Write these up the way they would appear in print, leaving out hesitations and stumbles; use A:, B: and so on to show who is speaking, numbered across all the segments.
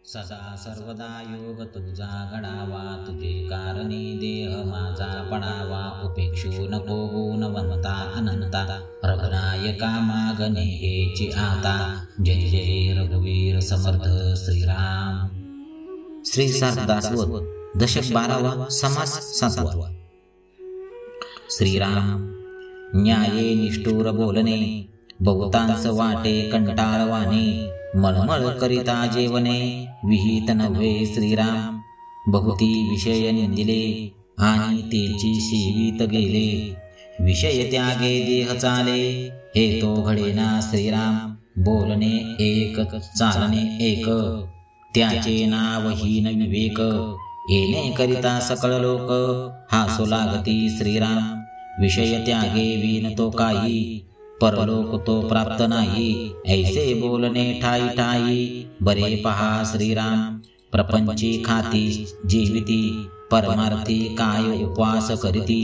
A: सदा सर्वदा योग तुझा घडावा, तुझे कारणी देह माझा पडावा. उपेक्षू नको गुणवंता अनंता, रघुनायका मागणे हेची आता. जय जय रघुवीर समर्थ श्रीराम. श्री सारदासवत दशक 12वा, समास 7वा. श्रीराम. न्याये निष्ठुर बोलणे, बहुतांस वाटे कंटाळवाने. मळमळ करिता जेवणे, विहित नव्हे श्रीराम. बहुती विषय निंदिले, आणि तेची सेवित गेले. विषय त्यागे देह चाले, हे तो घडेना श्रीराम. बोलणे एक, चालणे एक, त्याचे नावहीन विवेक. येणे करिता सकळ लोक, हासू लागती श्रीराम. विषय त्यागे विन तो काही, परलोक तो प्राप्त नाही. ऐसे बोलणे ठाई ठाई, बरे पहा श्रीराम. प्रपंची खाती जीविती, परमार्थी काय उपवास करीती.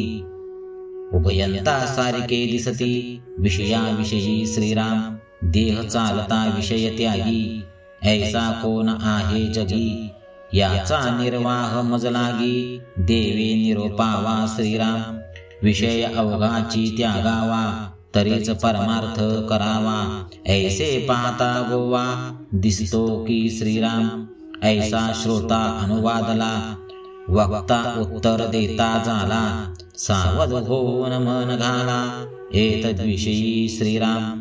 A: उभयंता सारिके दिसती, विषयाविषयी श्रीराम. देह चालता विषय त्यागी, ऐसा कोण आहे जगी. याचा निर्वाह मज लागी, देवे निरोपावा श्रीराम. विषय अवघाची त्यागावा, तरीच परमार्थ करावा. ऐसे पाहता गोवा, दिसतो की श्रीराम. ऐसा श्रोता अनुवादला, वक्ता उत्तर देता झाला. सावध होऊन मन घाला, एतद्विषयी श्रीराम.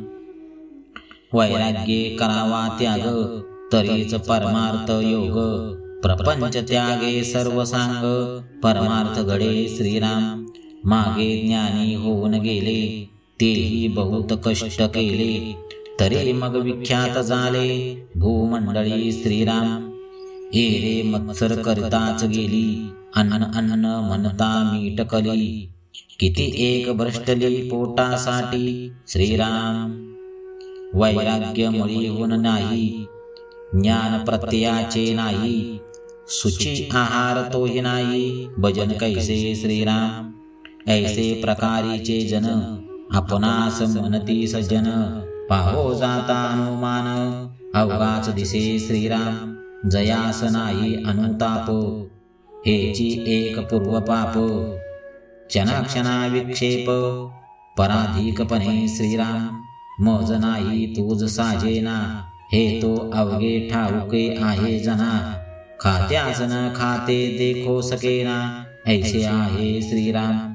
A: वैराग्ये करावा त्याग, तरीच परमार्थ योग. प्रपंच त्यागे सर्व सांग, परमार्थ घडे श्रीराम. मागे ज्ञानी होऊन गेले, तेही बहुत कष्ट केले. तरी मग विख्यात झाले, भूमंडळी श्रीराम. एरे मत्सर करताच गेली, अन्न अन्न म्हणता मीटकली. किती एक भ्रष्टली पोटासाठी श्रीराम. वैराग्य मुळी होऊन नाही, ज्ञान प्रत्ययाचे नाही. सुची आहार तोही नाही, भजन कैसे श्रीराम. ऐसे प्रकारीचे जन, आपणास म्हणती सज्जन. पाहो जाता अनुमान, अवघाच दिसे श्रीराम. जयास नाही अनुताप, हेची एक पूर्वपाप. क्षणाक्षणा विक्षेप, पराधिकपणे श्रीराम. मज नाही तुझ साजेना, हे तो अवघे ठाऊके आहे जना. खात्यास न खाते देखो सकेना, ऐसे आहे श्रीराम.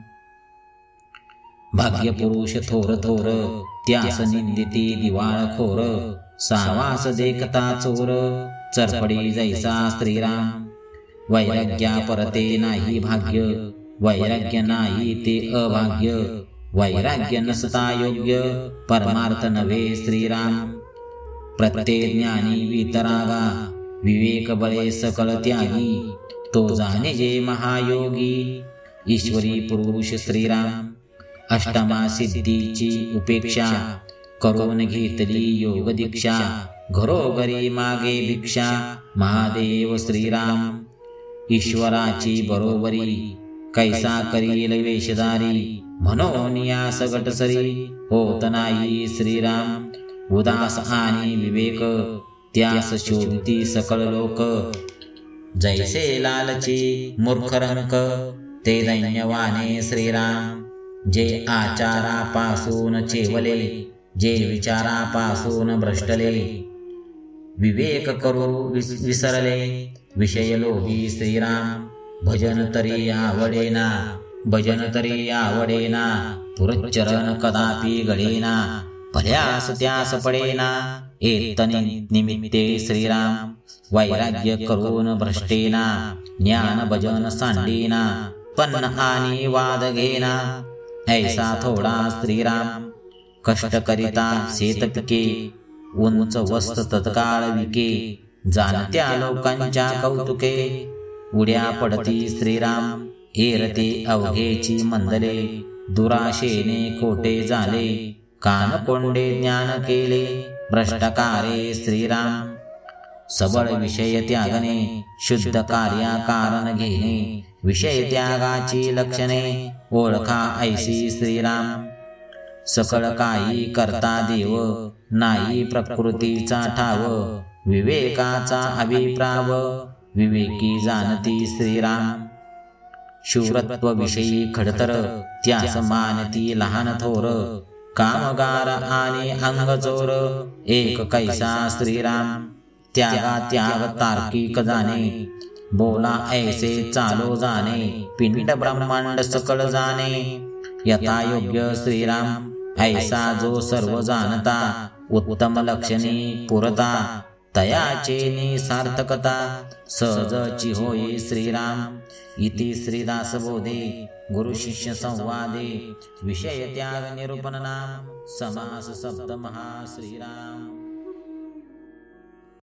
A: भाग्य पुरुष थोर थोर, त्यास निंदिती दिवाळखोर. सावास देखता चोर, चरपडी जैसा श्रीराम. वैराग्या परते नाही भाग्य, वैराग्य नाही ते अभाग्य. वैराग्य नसता योग्य, परमार्थ नव्हे श्रीराम. प्रत्येक ज्ञानी वितरागा, विवेक बळे सकळ त्यागी. तो जाणे जे महायोगी, ईश्वरी पुरुष श्रीराम. अष्टमा सिद्धीची उपेक्षा, करून घेतली योग दीक्षा. घरोघरी मागे भिक्षा, महादेव श्रीराम. ईश्वराची बरोबरी, कैसा करील वेशधारी. म्हणून या सगटसरी, होत नाही श्रीराम. उदास आणि विवेक, त्यास शोधती सकळ लोक. जैसे लालची मूर्खरंक, ते दैन्यवाने श्रीराम. जे आचारापासून चेवले, जे विचारापासून भ्रष्टले. विवेक करू विसरले, विषय लोभी श्रीराम. भजन तरी आवडेना, भजन तरी आवडेना. पुरच्चरण कदापि घडेना, भल्यास त्यास पडेना. एतने निमित्ते श्रीराम. वैराग्य करून भ्रष्टेना, ज्ञान भजन सांडेना. पण आणि वाद घेना, ऐसा थोडा श्रीराम. कष्ट करिता शेत पिके, उंच वस्त तत्काळ विके. जाणत्या लोकांच्या कौतुके, उड्या पडती श्रीराम. एरते अवघेची मंदले, दुराशेने खोटे झाले. कान कोंडे ज्ञान केले, भ्रष्टकारे श्रीराम. सबळ विषय त्यागणे, शुद्ध कार्या कारण घेणे. विषय त्यागाची लक्षणे, ओळखा ऐसी श्रीराम. सकळ काही करता देव, नाही प्रकृतीचा ठाव. विवेकाचा अभिप्राव विवेकी जाणती श्रीराम. शूरत्वविषयी खडतर त्यास मानती लहान थोर. कामगार आणि अंगचोर एक कैसा श्रीराम. त्यागा त्याग तार्किक जाणे बोला ऐसे चालो जाणे. पिंड ब्रह्मांड सकळ जाणे यथा योग्य श्रीराम. ऐसा जो सर्व जाणता उत्तम लक्षणी पुरता. तयाचे निसार्थकता सहजची होई श्रीराम. इति श्रीदासबोधे गुरु शिष्य संवादे विषय त्याग निरूपण नाम समास शब्द महा श्रीराम.